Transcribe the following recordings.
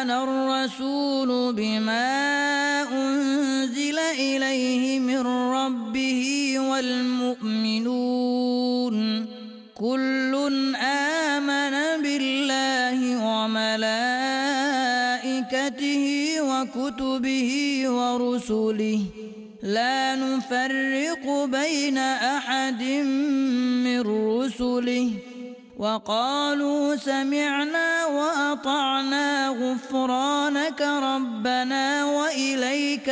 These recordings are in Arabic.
آمن الرسول بما أنزل إليه من ربه والمؤمنون كل آمن بالله وملائكته وكتبه ورسله لا نفرق بين أحد من رسله وقالوا سمعنا وأطعنا غفرانك ربنا وإليك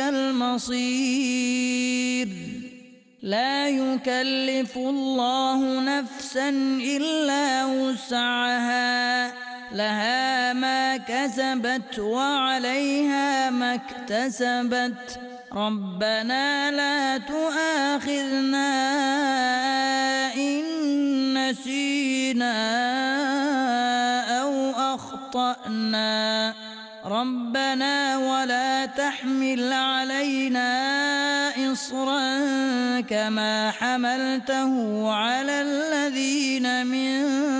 المصير لا يكلف الله نفسا إلا وسعها لها ما كسبت وعليها ما اكتسبت ربنا لا تؤاخذنا إن نسينا أو أخطأنا ربنا ولا تحمل علينا إصرا كما حملته على الذين من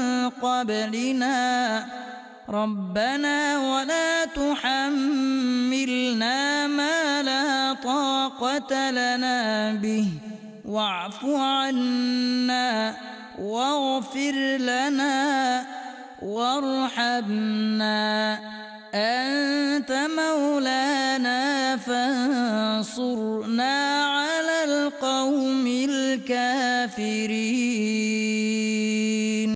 قبلنا ربنا ولا تحملنا ما لا طاقة لنا به واعف عنا واغفر لنا وارحمنا أنت مولانا فانصرنا على القوم الكافرين.